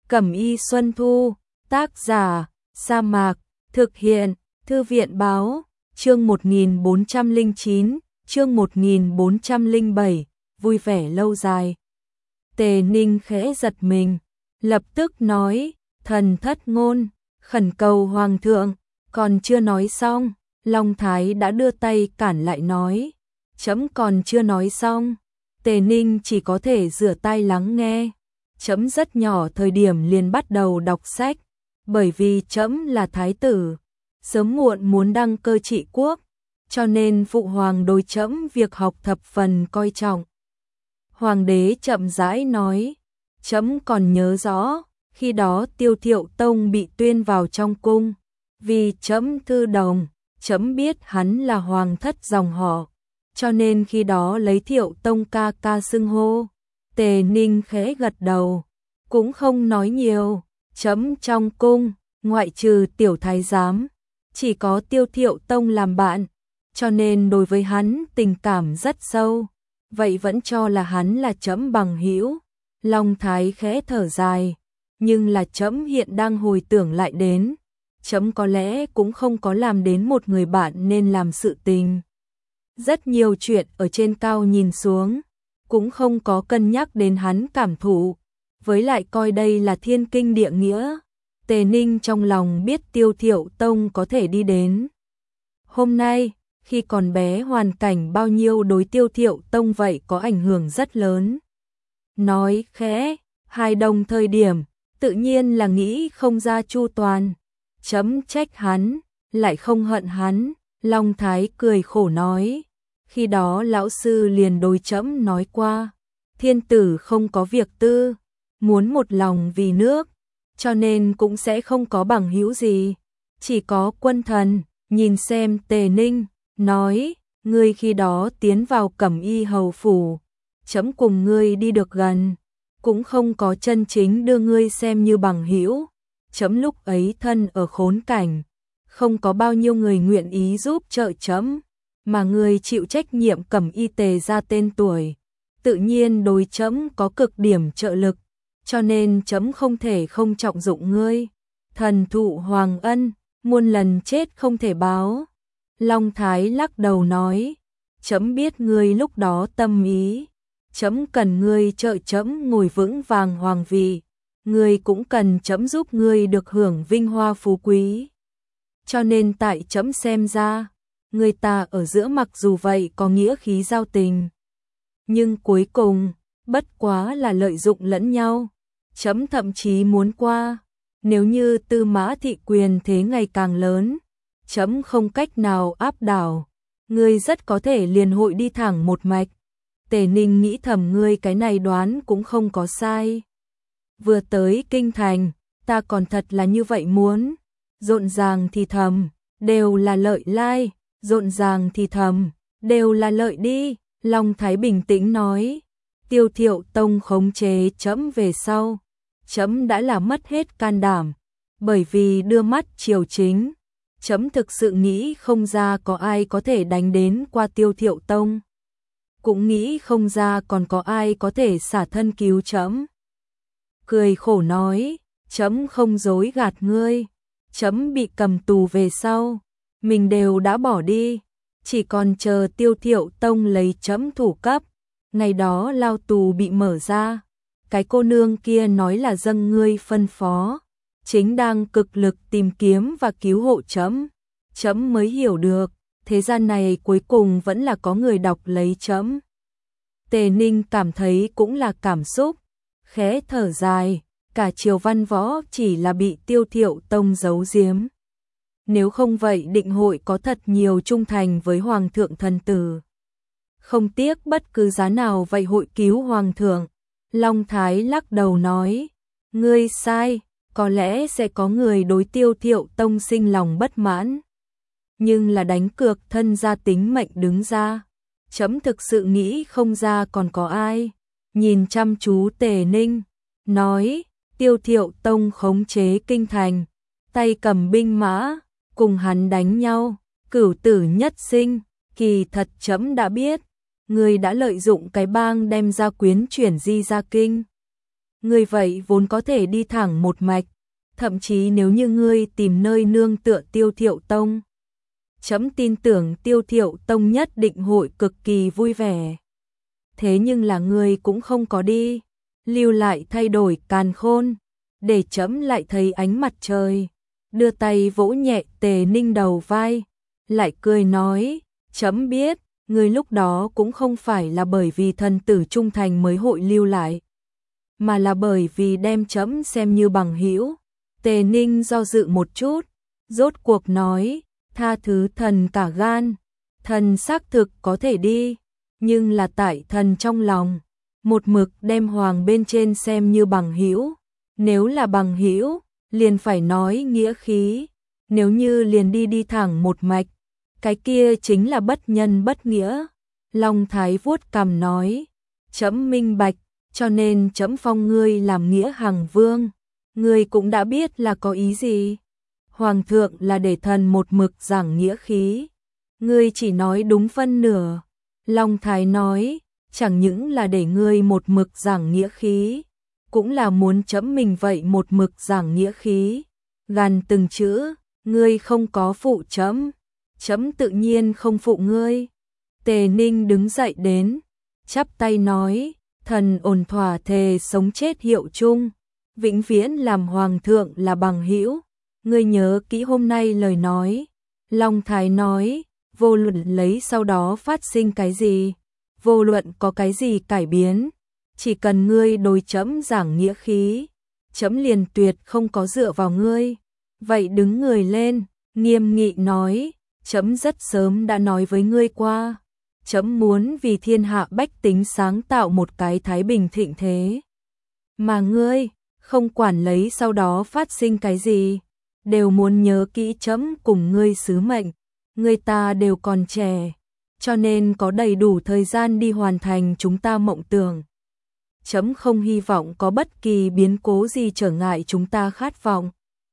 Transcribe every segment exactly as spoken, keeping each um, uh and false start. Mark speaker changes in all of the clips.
Speaker 1: Cẩm Y Xuân Thu, tác giả, Sa Mạc, thực hiện, Thư viện báo, chương một nghìn bốn trăm lẻ chín, chương một nghìn bốn trăm lẻ bảy, vui vẻ lâu dài. Tề Ninh khẽ giật mình, lập tức nói, thần thất ngôn, khẩn cầu hoàng thượng, còn chưa nói xong, Long Thái đã đưa tay cản lại nói, trẫm còn chưa nói xong. Tề Ninh chỉ có thể rửa tai lắng nghe. Trẫm rất nhỏ thời điểm liền bắt đầu đọc sách, bởi vì trẫm là thái tử, sớm muộn muốn đăng cơ trị quốc, cho nên phụ hoàng đối trẫm việc học thập phần coi trọng. Hoàng đế chậm rãi nói, trẫm còn nhớ rõ, khi đó Tiêu Thiệu Tông bị tuyên vào trong cung, vì trẫm thư đồng, trẫm biết hắn là hoàng thất dòng họ, cho nên khi đó lấy Thiệu Tông ca ca xưng hô. Tề Ninh khẽ gật đầu, cũng không nói nhiều, trẫm trong cung, ngoại trừ tiểu thái giám, chỉ có Tiêu Thiệu Tông làm bạn, cho nên đối với hắn tình cảm rất sâu, vậy vẫn cho là hắn là trẫm bằng hữu. Long Thái khẽ thở dài, nhưng là trẫm hiện đang hồi tưởng lại đến, trẫm có lẽ cũng không có làm đến một người bạn nên làm sự tình. Rất nhiều chuyện ở trên cao nhìn xuống, cũng không có cân nhắc đến hắn cảm thụ, với lại coi đây là thiên kinh địa nghĩa. Tề Ninh trong lòng biết Tiêu Thiệu Tông có thể đi đến hôm nay, khi còn bé hoàn cảnh bao nhiêu đối Tiêu Thiệu Tông vậy có ảnh hưởng rất lớn. Nói khẽ, hai đồng thời điểm, tự nhiên là nghĩ không ra chu toàn, chấm trách hắn, lại không hận hắn. Long Thái cười khổ nói, khi đó lão sư liền đối trẫm nói qua, thiên tử không có việc tư, muốn một lòng vì nước, cho nên cũng sẽ không có bằng hữu gì, chỉ có quân thần. Nhìn xem Tề Ninh, nói, ngươi khi đó tiến vào Cẩm Y hầu phủ, trẫm cùng ngươi đi được gần, cũng không có chân chính đưa ngươi xem như bằng hữu, trẫm lúc ấy thân ở khốn cảnh, không có bao nhiêu người nguyện ý giúp trợ trẫm, mà ngươi chịu trách nhiệm Cẩm Y Tề ra tên tuổi, tự nhiên đối trẫm có cực điểm trợ lực, cho nên trẫm không thể không trọng dụng ngươi. Thần thụ hoàng ân, muôn lần chết không thể báo. Long Thái lắc đầu nói, trẫm biết ngươi lúc đó tâm ý, trẫm cần ngươi trợ trẫm ngồi vững vàng hoàng vị, ngươi cũng cần trẫm giúp ngươi được hưởng vinh hoa phú quý. Cho nên tại trẫm xem ra, người ta ở giữa mặc dù vậy có nghĩa khí giao tình, nhưng cuối cùng, bất quá là lợi dụng lẫn nhau. Trẫm thậm chí muốn qua, nếu như Tư Mã Thị quyền thế ngày càng lớn, trẫm không cách nào áp đảo, ngươi rất có thể liền hội đi thẳng một mạch. Tề Ninh nghĩ thầm, ngươi cái này đoán cũng không có sai. Vừa tới kinh thành, ta còn thật là như vậy muốn, rộn ràng thì thầm, đều là lợi lai, rộn ràng thì thầm, đều là lợi đi. Long Thái bình tĩnh nói, Tiêu Thiệu Tông khống chế trẫm về sau, trẫm đã là mất hết can đảm, bởi vì đưa mắt triều chính, trẫm thực sự nghĩ không ra có ai có thể đánh đến qua Tiêu Thiệu Tông, cũng nghĩ không ra còn có ai có thể xả thân cứu trẫm. Cười khổ nói, trẫm không dối gạt ngươi, trẫm bị cầm tù về sau, mình đều đã bỏ đi, chỉ còn chờ Tiêu Thiệu Tông lấy trẫm thủ cấp. Ngày đó lao tù bị mở ra, cái cô nương kia nói là dâng ngươi phân phó, chính đang cực lực tìm kiếm và cứu hộ trẫm. Trẫm mới hiểu được, thế gian này cuối cùng vẫn là có người đọc lấy trẫm. Tề Ninh cảm thấy cũng là cảm xúc, khẽ thở dài, cả triều văn võ chỉ là bị Tiêu Thiệu Tông giấu giếm. Nếu không vậy định hội có thật nhiều trung thành với hoàng thượng thần tử, không tiếc bất cứ giá nào vậy hội cứu hoàng thượng. Long Thái lắc đầu nói, ngươi sai, có lẽ sẽ có người đối Tiêu Thiệu Tông sinh lòng bất mãn, nhưng là đánh cược thân gia tính mệnh đứng ra, trẫm thực sự nghĩ không ra còn có ai. Nhìn chăm chú Tề Ninh, nói, Tiêu Thiệu Tông khống chế kinh thành, tay cầm binh mã, cùng hắn đánh nhau, cửu tử nhất sinh, kỳ thật trẫm đã biết, người đã lợi dụng cái bang đem gia quyến chuyển di ra kinh. ngươi vậy vốn có thể đi thẳng một mạch, thậm chí nếu như ngươi tìm nơi nương tựa Tiêu Thiệu Tông, chấm tin tưởng Tiêu Thiệu Tông nhất định hội cực kỳ vui vẻ. Thế nhưng là ngươi cũng không có đi, lưu lại thay đổi càn khôn, để chấm lại thấy ánh mặt trời. Đưa tay vỗ nhẹ Tề Ninh đầu vai, lại cười nói, chấm biết, ngươi lúc đó cũng không phải là bởi vì thần tử trung thành mới hội lưu lại, mà là bởi vì đem chấm xem như bằng hữu. Tề Ninh do dự một chút, rốt cuộc nói, tha thứ thần cả gan, thần xác thực có thể đi, nhưng là tại thần trong lòng, một mực đem Hoàng bên trên xem như bằng hữu. Nếu là bằng hữu, liền phải nói nghĩa khí, nếu như liền đi đi thẳng một mạch, cái kia chính là bất nhân bất nghĩa. Long Thái vuốt cằm nói, chấm minh bạch, cho nên chấm phong ngươi làm nghĩa hằng vương, ngươi cũng đã biết là có ý gì. Hoàng thượng là để thần một mực giảng nghĩa khí, ngươi chỉ nói đúng phân nửa. Long Thái nói, chẳng những là để ngươi một mực giảng nghĩa khí, cũng là muốn chấm mình vậy một mực giảng nghĩa khí. Gàn từng chữ, ngươi không có phụ chấm, chấm tự nhiên không phụ ngươi. Tề Ninh đứng dậy đến, chắp tay nói, thần ổn thỏa thề sống chết hiệu chung, vĩnh viễn làm hoàng thượng là bằng hữu. Ngươi nhớ kỹ hôm nay lời nói. Long Thái nói, vô luận lấy sau đó phát sinh cái gì, vô luận có cái gì cải biến, chỉ cần ngươi đối chấm giảng nghĩa khí, chấm liền tuyệt không có dựa vào ngươi. Vậy đứng người lên, nghiêm nghị nói, chấm rất sớm đã nói với ngươi qua, chấm muốn vì thiên hạ bách tính sáng tạo một cái thái bình thịnh thế. Mà ngươi, không quản lấy sau đó phát sinh cái gì, đều muốn nhớ kỹ chấm cùng ngươi sứ mệnh. Người ta đều còn trẻ, cho nên có đầy đủ thời gian đi hoàn thành chúng ta mộng tưởng. Chấm không hy vọng có bất kỳ biến cố gì trở ngại chúng ta khát vọng.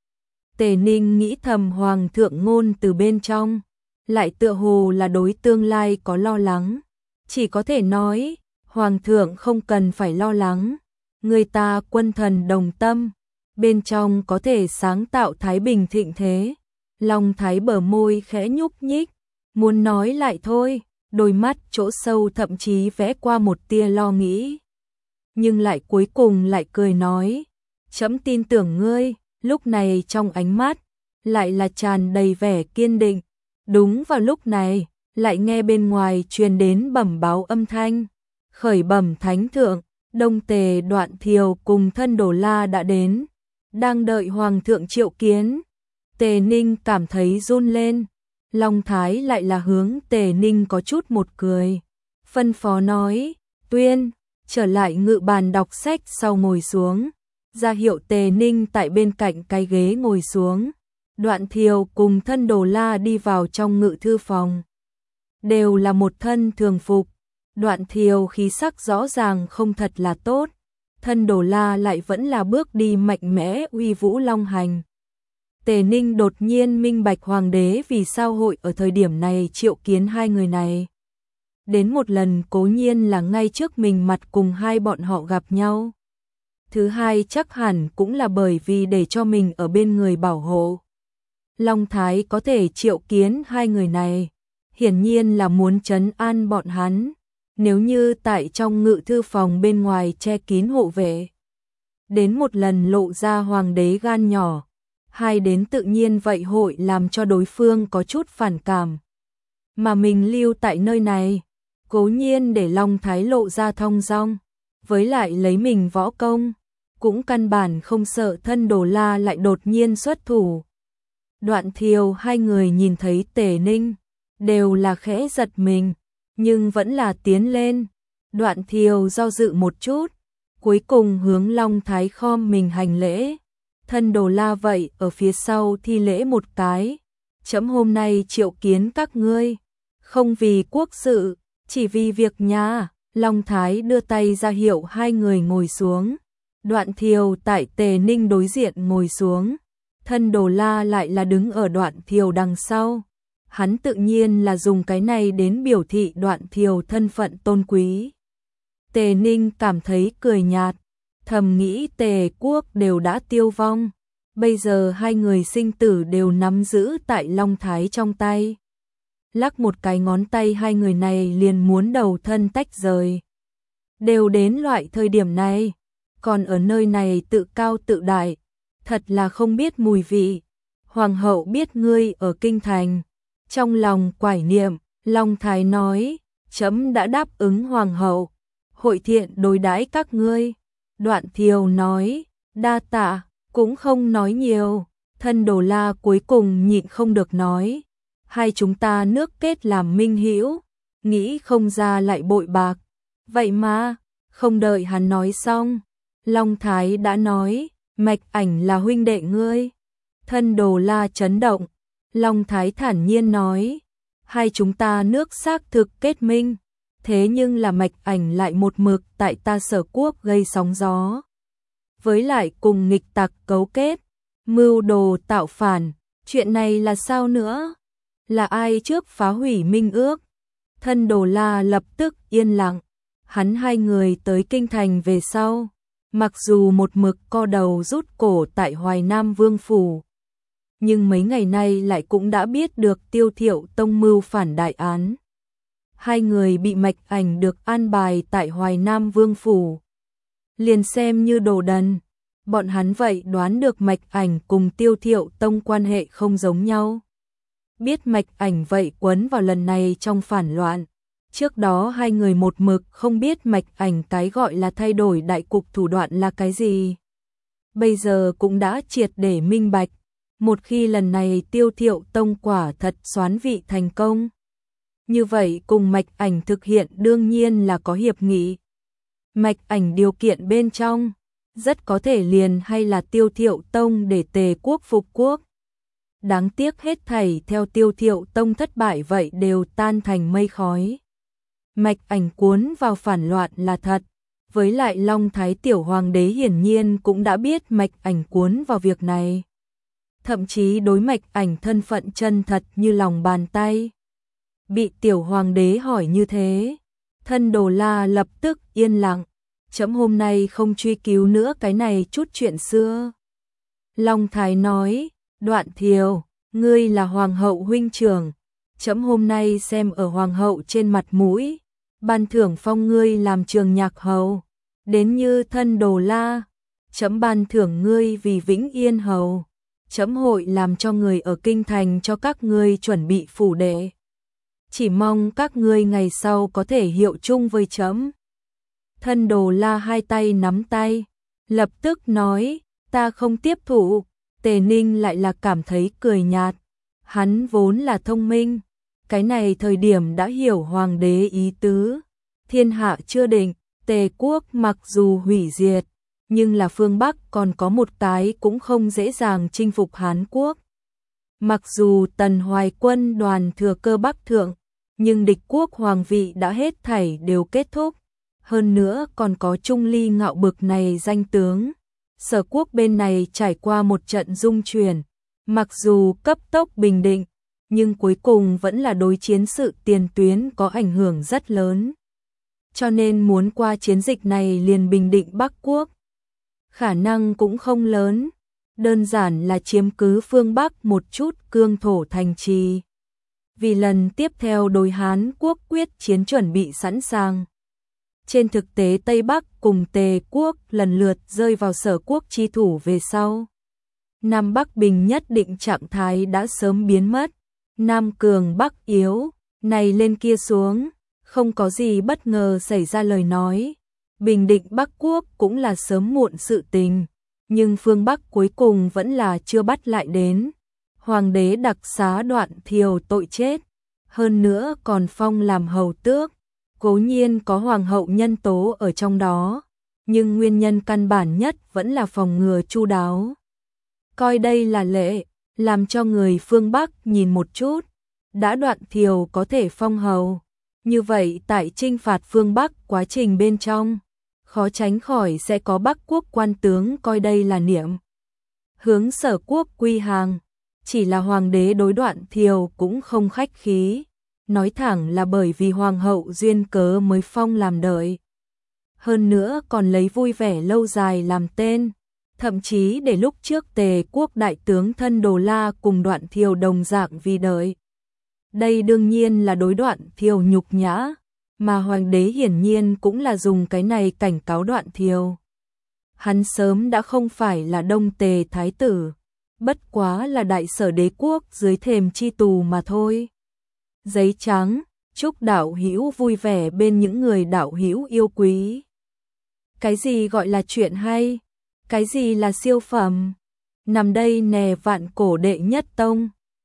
Speaker 1: Tề Ninh nghĩ thầm hoàng thượng ngôn từ bên trong, lại tựa hồ là đối tương lai có lo lắng. Chỉ có thể nói, hoàng thượng không cần phải lo lắng, người ta quân thần đồng tâm, bên trong có thể sáng tạo thái bình thịnh thế. Long Thái bờ môi khẽ nhúc nhích, muốn nói lại thôi, đôi mắt chỗ sâu thậm chí vẽ qua một tia lo nghĩ. Nhưng lại cuối cùng lại cười nói, chấm tin tưởng ngươi. Lúc này trong ánh mắt, lại là tràn đầy vẻ kiên định. Đúng vào lúc này, lại nghe bên ngoài truyền đến bẩm báo âm thanh. Khởi bẩm thánh thượng, Đông Tề Đoạn Thiều cùng thân Đồ La đã đến, đang đợi hoàng thượng triệu kiến. Tề Ninh cảm thấy run lên, Long Thái lại là hướng Tề Ninh có chút một cười, phân phó nói, Tuyên, trở lại ngự bàn đọc sách sau ngồi xuống, ra hiệu Tề Ninh tại bên cạnh cái ghế ngồi xuống. Đoạn Thiều cùng thân Đồ La đi vào trong ngự thư phòng, đều là một thân thường phục. Đoạn Thiều khí sắc rõ ràng không thật là tốt, thân Đồ La lại vẫn là bước đi mạnh mẽ uy vũ long hành. Tề Ninh đột nhiên minh bạch hoàng đế vì sao hội ở thời điểm này triệu kiến hai người này. Đến một lần cố nhiên là ngay trước mình mặt cùng hai bọn họ gặp nhau. Thứ hai chắc hẳn cũng là bởi vì để cho mình ở bên người bảo hộ. Long Thái có thể triệu kiến hai người này, hiển nhiên là muốn trấn an bọn hắn. Nếu như tại trong ngự thư phòng bên ngoài che kín hộ vệ, đến một lần lộ ra hoàng đế gan nhỏ, hai đến tự nhiên vậy hội làm cho đối phương có chút phản cảm. Mà mình lưu tại nơi này, cố nhiên để Long Thái lộ ra thong dong, với lại lấy mình võ công, cũng căn bản không sợ thân Đồ La lại đột nhiên xuất thủ. Đoạn Thiều hai người nhìn thấy Tề Ninh, đều là khẽ giật mình, nhưng vẫn là tiến lên. Đoạn Thiều do dự một chút, cuối cùng hướng Long Thái khom mình hành lễ. Thân Đồ La vậy ở phía sau thi lễ một cái, chấm hôm nay triệu kiến các ngươi, không vì quốc sự, chỉ vì việc nhà. Long Thái đưa tay ra hiệu hai người ngồi xuống. Đoạn Thiều tại Tề Ninh đối diện ngồi xuống, thân Đồ La lại là đứng ở Đoạn Thiều đằng sau. Hắn tự nhiên là dùng cái này đến biểu thị Đoạn Thiều thân phận tôn quý. Tề Ninh cảm thấy cười nhạt, thầm nghĩ Tề quốc đều đã tiêu vong, bây giờ hai người sinh tử đều nắm giữ tại Long Thái trong tay. Lắc một cái ngón tay hai người này liền muốn đầu thân tách rời. Đều đến loại thời điểm này, còn ở nơi này tự cao tự đại, thật là không biết mùi vị. Hoàng hậu biết ngươi ở kinh thành, trong lòng quải niệm, Long Thái nói, chấm đã đáp ứng hoàng hậu, hội thiện đối đãi các ngươi. Đoạn Thiều nói, đa tạ, cũng không nói nhiều. Thân Đồ La cuối cùng nhịn không được nói, hai chúng ta nước kết làm minh hữu, nghĩ không ra lại bội bạc. Vậy mà, không đợi hắn nói xong, Long Thái đã nói, Mạch Ảnh là huynh đệ ngươi. Thân Đồ La chấn động, Long Thái thản nhiên nói, hai chúng ta nước xác thực kết minh, thế nhưng là Mạch Ảnh lại một mực tại ta Sở quốc gây sóng gió. Với lại cùng nghịch tặc cấu kết, mưu đồ tạo phản, chuyện này là sao nữa? Là ai trước phá hủy minh ước? Thân Đồ La lập tức yên lặng, hắn hai người tới kinh thành về sau, mặc dù một mực co đầu rút cổ tại Hoài Nam Vương phủ, nhưng mấy ngày nay lại cũng đã biết được Tiêu Thiệu Tông mưu phản đại án. Hai người bị Mạch Ảnh được an bài tại Hoài Nam Vương phủ, liền xem như đồ đần, bọn hắn vậy đoán được Mạch Ảnh cùng Tiêu Thiệu Tông quan hệ không giống nhau. Biết Mạch Ảnh vậy quấn vào lần này trong phản loạn, trước đó hai người một mực không biết Mạch Ảnh cái gọi là thay đổi đại cục thủ đoạn là cái gì. Bây giờ cũng đã triệt để minh bạch, một khi lần này Tiêu Thiệu Tông quả thật soán vị thành công, như vậy cùng Mạch Ảnh thực hiện đương nhiên là có hiệp nghị. Mạch Ảnh điều kiện bên trong, rất có thể liền hay là Tiêu Thiệu Tông để Tề quốc phục quốc. Đáng tiếc hết thảy theo Tiêu Thiệu Tông thất bại vậy đều tan thành mây khói. Mạch Ảnh cuốn vào phản loạn là thật, với lại Long Thái tiểu hoàng đế hiển nhiên cũng đã biết Mạch Ảnh cuốn vào việc này. Thậm chí đối Mạch Ảnh thân phận chân thật như lòng bàn tay. Bị tiểu hoàng đế hỏi như thế, Thân Đồ La lập tức yên lặng, chấm hôm nay không truy cứu nữa cái này chút chuyện xưa. Long Thái nói, Đoạn Thiều, ngươi là hoàng hậu huynh trưởng, chấm hôm nay xem ở hoàng hậu trên mặt mũi, ban thưởng phong ngươi làm trường nhạc hầu. Đến như Thân Đồ La, chấm ban thưởng ngươi vì Vĩnh Yên hầu. Chấm hội làm cho người ở kinh thành cho các ngươi chuẩn bị phủ đệ. Chỉ mong các ngươi ngày sau có thể hiệu chung với chấm. Thân Đồ La hai tay nắm tay, lập tức nói, ta không tiếp thụ. Tề Ninh lại là cảm thấy cười nhạt, hắn vốn là thông minh, cái này thời điểm đã hiểu hoàng đế ý tứ. Thiên hạ chưa định, Tề quốc mặc dù hủy diệt, nhưng là phương Bắc còn có một cái cũng không dễ dàng chinh phục Hán quốc. Mặc dù Tần Hoài quân đoàn thừa cơ Bắc thượng, nhưng địch quốc hoàng vị đã hết thảy đều kết thúc. Hơn nữa còn có Trung Ly Ngạo bực này danh tướng. Sở quốc bên này trải qua một trận dung chuyển, mặc dù cấp tốc bình định, nhưng cuối cùng vẫn là đối chiến sự tiền tuyến có ảnh hưởng rất lớn. Cho nên muốn qua chiến dịch này liền bình định Bắc quốc, khả năng cũng không lớn, đơn giản là chiếm cứ phương Bắc một chút cương thổ thành trì. Vì lần tiếp theo đối Hán quốc quyết chiến chuẩn bị sẵn sàng. Trên thực tế Tây Bắc cùng Tề quốc lần lượt rơi vào Sở quốc chi thủ về sau. Nam Bắc bình nhất định trạng thái đã sớm biến mất. Nam cường Bắc yếu, này lên kia xuống, không có gì bất ngờ xảy ra lời nói. Bình định Bắc quốc cũng là sớm muộn sự tình, nhưng phương Bắc cuối cùng vẫn là chưa bắt lại đến. Hoàng đế đặc xá Đoạn Thiều tội chết, hơn nữa còn phong làm hầu tước. Cố nhiên có hoàng hậu nhân tố ở trong đó, nhưng nguyên nhân căn bản nhất vẫn là phòng ngừa chu đáo. Coi đây là lệ, làm cho người phương Bắc nhìn một chút, đã Đoạn Thiều có thể phong hầu. Như vậy tại chinh phạt phương Bắc quá trình bên trong, khó tránh khỏi sẽ có Bắc quốc quan tướng coi đây là niệm. Hướng Sở quốc quy hàng, chỉ là hoàng đế đối Đoạn Thiều cũng không khách khí. Nói thẳng là bởi vì hoàng hậu duyên cớ mới phong làm đợi. hơn nữa còn lấy vui vẻ lâu dài làm tên, thậm chí để lúc trước Tề quốc đại tướng thân Đồ La cùng Đoạn Thiều đồng dạng vì đợi. Đây đương nhiên là đối Đoạn Thiều nhục nhã, mà hoàng đế hiển nhiên cũng là dùng cái này cảnh cáo Đoạn Thiều. Hắn sớm đã không phải là Đông Tề thái tử, bất quá là đại sở đế quốc dưới thềm chi tù mà thôi. Giấy trắng, chúc đạo hữu vui vẻ bên những người đạo hữu yêu quý. Cái gì gọi là chuyện hay? Cái gì là siêu phẩm? Nằm đây nè vạn cổ đệ nhất tông.